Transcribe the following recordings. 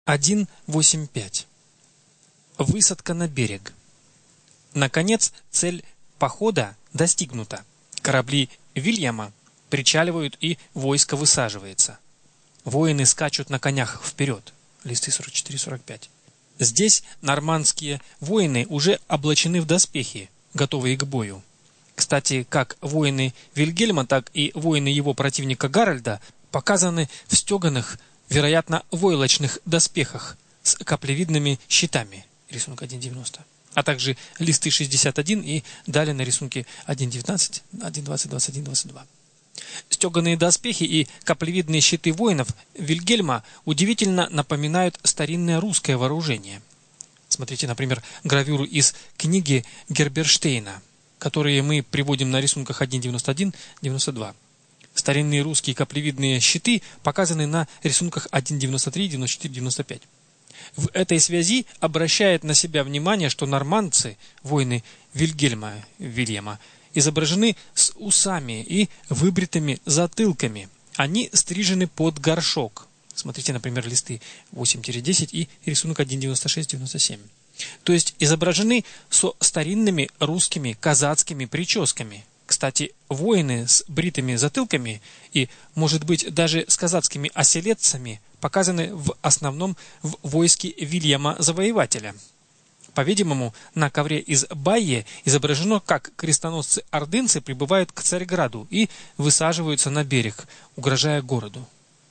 1.8.5. Высадка на берег. Наконец, цель похода достигнута. Корабли Вильяма причаливают, и войско высаживается. Воины скачут на конях вперед. Листы 44-45. Здесь нормандские воины уже облачены в доспехи, готовые к бою. Кстати, как воины Вильгельма, так и воины его противника Гарольда показаны в стеганых, вероятно, войлочных доспехах с каплевидными щитами, рисунок 1.90, а также листы 61 и далее на рисунке 1.19, 1.20, 21, 22. Стеганые доспехи и каплевидные щиты воинов Вильгельма удивительно напоминают старинное русское вооружение. Смотрите, например, гравюру из книги Герберштейна, которые мы приводим на рисунках 1.91, 92. Старинные русские каплевидные щиты показаны на рисунках 1.93, 94, 95. В этой связи обращает на себя внимание, что нормандцы, воины Вильгельма, изображены с усами и выбритыми затылками. Они стрижены под горшок. Смотрите, например, листы 8-10 и рисунок 1.96-97. То есть изображены со старинными русскими казацкими прическами. Кстати, воины с бритыми затылками и, может быть, даже с казацкими оселедцами показаны в основном в войске Вильяма Завоевателя. По-видимому, на ковре из Байе изображено, как крестоносцы-ордынцы прибывают к Царьграду и высаживаются на берег, угрожая городу.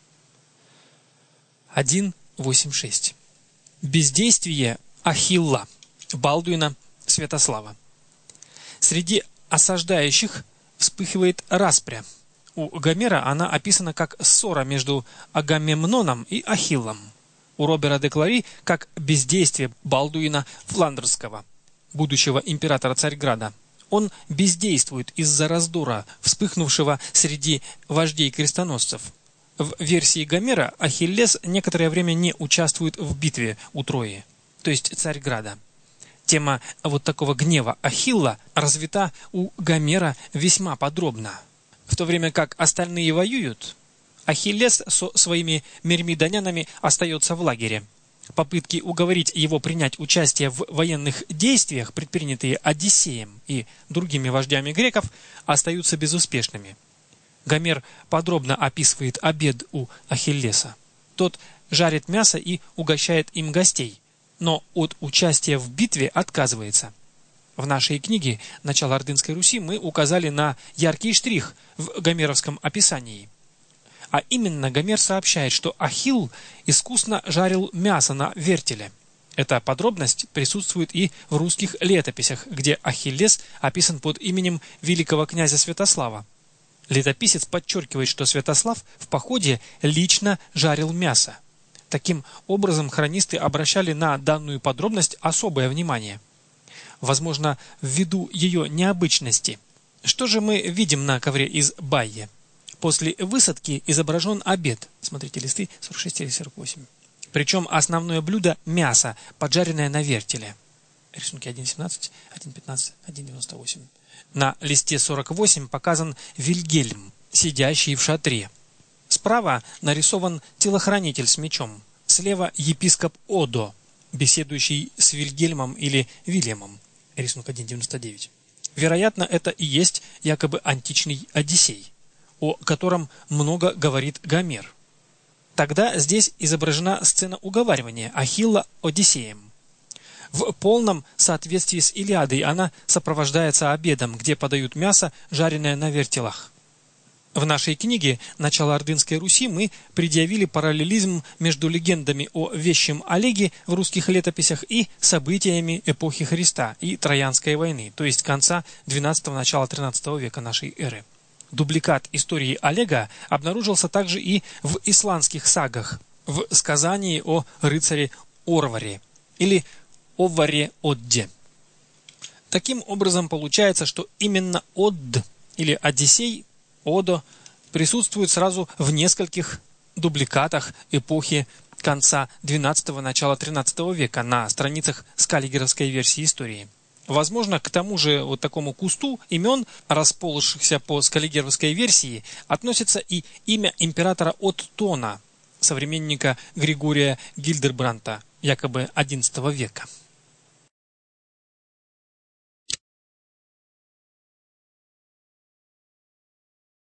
1.8.6. Бездействие Ахилла, Балдуина, Святослава. Среди осаждающих вспыхивает распря. У Гомера она описана как ссора между Агамемноном и Ахиллом. У Робера де Клари как бездействие Балдуина Фландерского, будущего императора Царьграда. Он бездействует из-за раздора, вспыхнувшего среди вождей крестоносцев. В версии Гомера Ахиллес некоторое время не участвует в битве у Трои, то есть Царьграда. Тема вот такого гнева Ахилла развита у Гомера весьма подробно. В то время как остальные воюют, Ахиллес со своими мирмидонянами остается в лагере. Попытки уговорить его принять участие в военных действиях, предпринятые Одиссеем и другими вождями греков, остаются безуспешными. Гомер подробно описывает обед у Ахиллеса. Тот жарит мясо и угощает им гостей, но от участия в битве отказывается. В нашей книге «Начало Ордынской Руси» мы указали на яркий штрих в гомеровском описании. А именно, Гомер сообщает, что Ахилл искусно жарил мясо на вертеле. Эта подробность присутствует и в русских летописях, где Ахиллес описан под именем великого князя Святослава. Летописец подчеркивает, что Святослав в походе лично жарил мясо. Таким образом, хронисты обращали на данную подробность особое внимание. Возможно, ввиду ее необычности. Что же мы видим на ковре из Байе? После высадки изображен обед. Смотрите, листы 46 или 48. Причем основное блюдо – мясо, поджаренное на вертеле. Рисунки 1.17, 1.15, 1.98. На листе 48 показан Вильгельм, сидящий в шатре. Справа нарисован телохранитель с мечом. Слева епископ Одо, беседующий с Вильгельмом или Вильямом. Рисунок 1.99. Вероятно, это и есть якобы античный Одиссей, о котором много говорит Гомер. Тогда здесь изображена сцена уговаривания Ахилла Одиссеем. В полном соответствии с Илиадой она сопровождается обедом, где подают мясо, жареное на вертелах. В нашей книге «Начало Ордынской Руси» мы предъявили параллелизм между легендами о вещем Олеге в русских летописях и событиями эпохи Христа и Троянской войны, то есть конца XII – начала XIII века нашей эры. Дубликат истории Олега обнаружился также и в исландских сагах, в сказании о рыцаре Орваре или Оваре-Одде. Таким образом, получается, что именно Одд или Одиссей, Одо, присутствует сразу в нескольких дубликатах эпохи конца XII – начала XIII века на страницах скаллигеровской версии истории. Возможно, к тому же вот такому кусту имен, расположившихся по скаллигеровской версии, относится и имя императора Оттона, современника Григория Гильдербранта, якобы XI века.